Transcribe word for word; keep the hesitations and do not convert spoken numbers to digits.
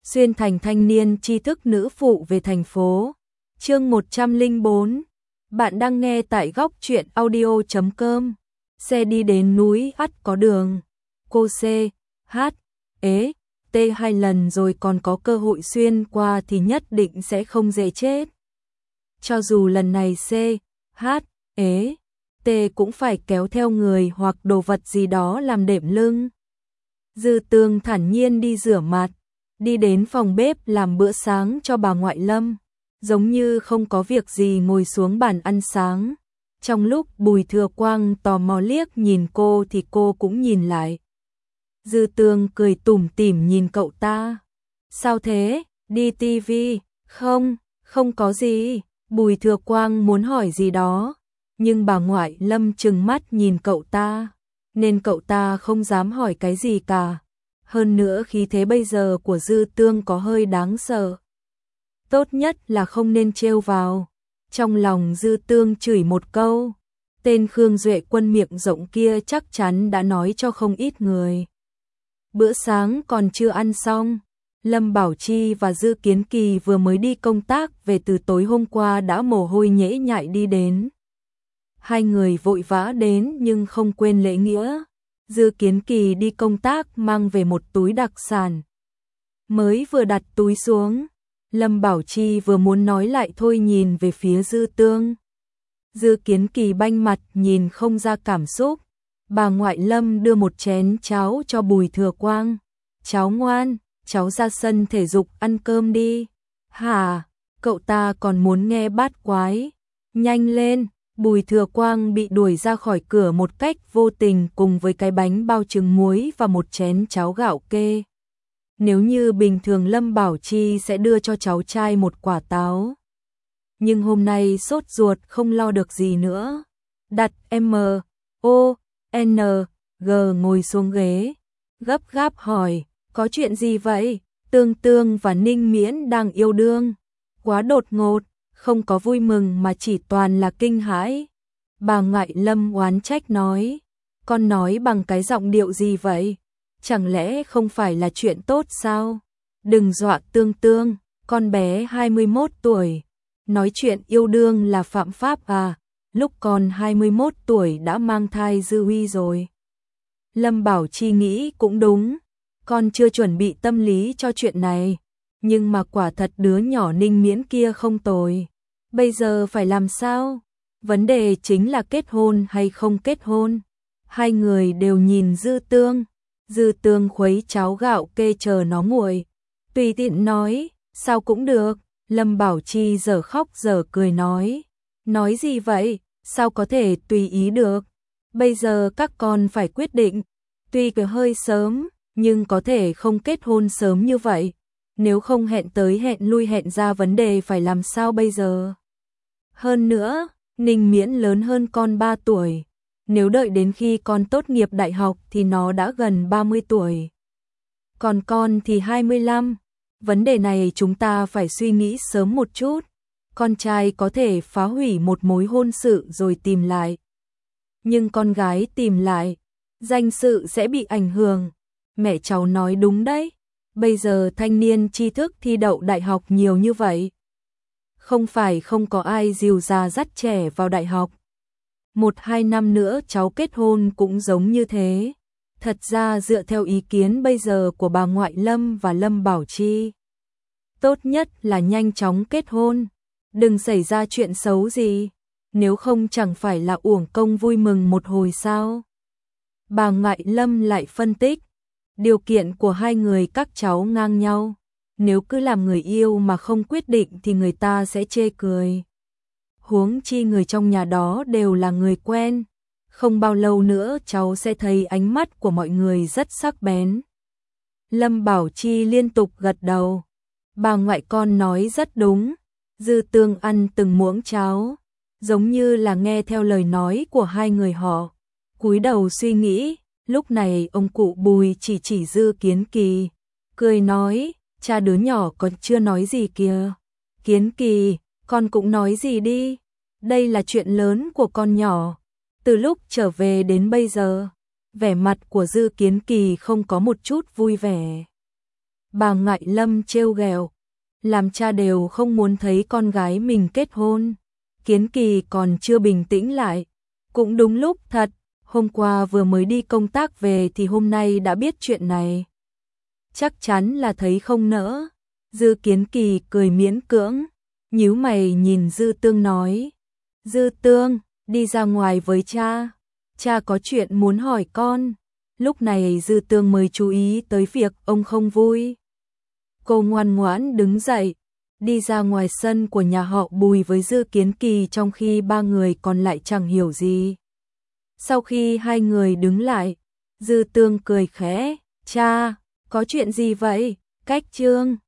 xuyên thành thanh niên tri thức nữ phụ về thành phố. Chương một trăm lẻ bốn. Bạn đang nghe tại góc truyện audio chấm com. Xe đi đến núi ắt có đường. Cô C, H, ế, T hai lần rồi còn có cơ hội xuyên qua thì nhất định sẽ không dễ chết. Cho dù lần này C, H, ế, T cũng phải kéo theo người hoặc đồ vật gì đó làm đệm lưng. Dư Tương thản nhiên đi rửa mặt, đi đến phòng bếp làm bữa sáng cho bà ngoại Lâm, giống như không có việc gì ngồi xuống bàn ăn sáng. Trong lúc Bùi Thừa Quang tò mò liếc nhìn cô thì cô cũng nhìn lại. Dư Tương cười tủm tỉm nhìn cậu ta. Sao thế, đi tivi? Không, không có gì. Bùi Thừa Quang muốn hỏi gì đó, nhưng bà ngoại Lâm trừng mắt nhìn cậu ta, nên cậu ta không dám hỏi cái gì cả. Hơn nữa khí thế bây giờ của Dư Tương có hơi đáng sợ. Tốt nhất là không nên trêu vào. Trong lòng Dư Tương chửi một câu. Tên Khương Duệ Quân miệng rộng kia chắc chắn đã nói cho không ít người. Bữa sáng còn chưa ăn xong, Lâm Bảo Chi và Dư Kiến Kỳ vừa mới đi công tác về từ tối hôm qua đã mồ hôi nhễ nhại đi đến. Hai người vội vã đến nhưng không quên lễ nghĩa. Dư Kiến Kỳ đi công tác mang về một túi đặc sản. Mới vừa đặt túi xuống, Lâm Bảo Chi vừa muốn nói lại thôi nhìn về phía Dư Tương. Dư Kiến Kỳ banh mặt nhìn không ra cảm xúc. Bà ngoại Lâm đưa một chén cháo cho Bùi Thừa Quang. Cháu ngoan, cháu ra sân thể dục ăn cơm đi. Hả, cậu ta còn muốn nghe bát quái. Nhanh lên, Bùi Thừa Quang bị đuổi ra khỏi cửa một cách vô tình cùng với cái bánh bao trứng muối và một chén cháo gạo kê. Nếu như bình thường Lâm Bảo Chi sẽ đưa cho cháu trai một quả táo. Nhưng hôm nay sốt ruột không lo được gì nữa. Đặt M, O, N, G ngồi xuống ghế. Gấp gáp hỏi, có chuyện gì vậy? Tương Tương và Ninh Miễn đang yêu đương. Quá đột ngột, không có vui mừng mà chỉ toàn là kinh hãi. Bà ngoại Lâm oán trách nói, con nói bằng cái giọng điệu gì vậy? Chẳng lẽ không phải là chuyện tốt sao? Đừng dọa Tương Tương, con bé hai mươi mốt tuổi. Nói chuyện yêu đương là phạm pháp à? Lúc con hai mươi mốt tuổi đã mang thai Dư Huy rồi. Lâm Bảo Chi nghĩ cũng đúng, con chưa chuẩn bị tâm lý cho chuyện này. Nhưng mà quả thật đứa nhỏ Ninh Miễn kia không tồi. Bây giờ phải làm sao? Vấn đề chính là kết hôn hay không kết hôn. Hai người đều nhìn Dư Tương. Dư Tương khuấy cháo gạo kê chờ nó nguội. Tùy tiện nói, sao cũng được. Lâm Bảo Chi giờ khóc giờ cười nói. Nói gì vậy? Sao có thể tùy ý được? Bây giờ các con phải quyết định. Tuy cứ hơi sớm, nhưng có thể không kết hôn sớm như vậy. Nếu không hẹn tới hẹn lui hẹn ra vấn đề phải làm sao bây giờ? Hơn nữa, Ninh Miễn lớn hơn con ba tuổi. Nếu đợi đến khi con tốt nghiệp đại học thì nó đã gần ba mươi tuổi. Còn con thì hai mươi lăm. Vấn đề này chúng ta phải suy nghĩ sớm một chút. Con trai có thể phá hủy một mối hôn sự rồi tìm lại. Nhưng con gái tìm lại, danh dự sẽ bị ảnh hưởng. Mẹ cháu nói đúng đấy. Bây giờ thanh niên tri thức thi đậu đại học nhiều như vậy. Không phải không có ai dìu già dắt trẻ vào đại học. Một hai năm nữa cháu kết hôn cũng giống như thế. Thật ra dựa theo ý kiến bây giờ của bà ngoại Lâm và Lâm Bảo Chi, tốt nhất là nhanh chóng kết hôn. Đừng xảy ra chuyện xấu gì. Nếu không chẳng phải là uổng công vui mừng một hồi sao. Bà ngoại Lâm lại phân tích. Điều kiện của hai người các cháu ngang nhau. Nếu cứ làm người yêu mà không quyết định thì người ta sẽ chê cười. Huống chi người trong nhà đó đều là người quen. Không bao lâu nữa cháu sẽ thấy ánh mắt của mọi người rất sắc bén. Lâm Bảo Chi liên tục gật đầu. Bà ngoại con nói rất đúng. Dư Tương ăn từng muỗng cháo, giống như là nghe theo lời nói của hai người họ. Cúi đầu suy nghĩ. Lúc này ông cụ Bùi chỉ chỉ Dư Kiến Kỳ, cười nói, cha đứa nhỏ còn chưa nói gì kìa. Kiến Kỳ, con cũng nói gì đi. Đây là chuyện lớn của con nhỏ. Từ lúc trở về đến bây giờ, vẻ mặt của Dư Kiến Kỳ không có một chút vui vẻ. Bà Ngại Lâm trêu ghẹo, làm cha đều không muốn thấy con gái mình kết hôn. Kiến Kỳ còn chưa bình tĩnh lại, cũng đúng lúc thật, hôm qua vừa mới đi công tác về thì hôm nay đã biết chuyện này. Chắc chắn là thấy không nỡ. Dư Kiến Kỳ cười miễn cưỡng, nhíu mày nhìn Dư Tương nói, Dư Tương, đi ra ngoài với cha, cha có chuyện muốn hỏi con. Lúc này Dư Tương mới chú ý tới việc ông không vui. Cô ngoan ngoãn đứng dậy, đi ra ngoài sân của nhà họ Bùi với Dư Kiến Kỳ, trong khi ba người còn lại chẳng hiểu gì. Sau khi hai người đứng lại, Dư Tương cười khẽ, cha, có chuyện gì vậy? Cách Trương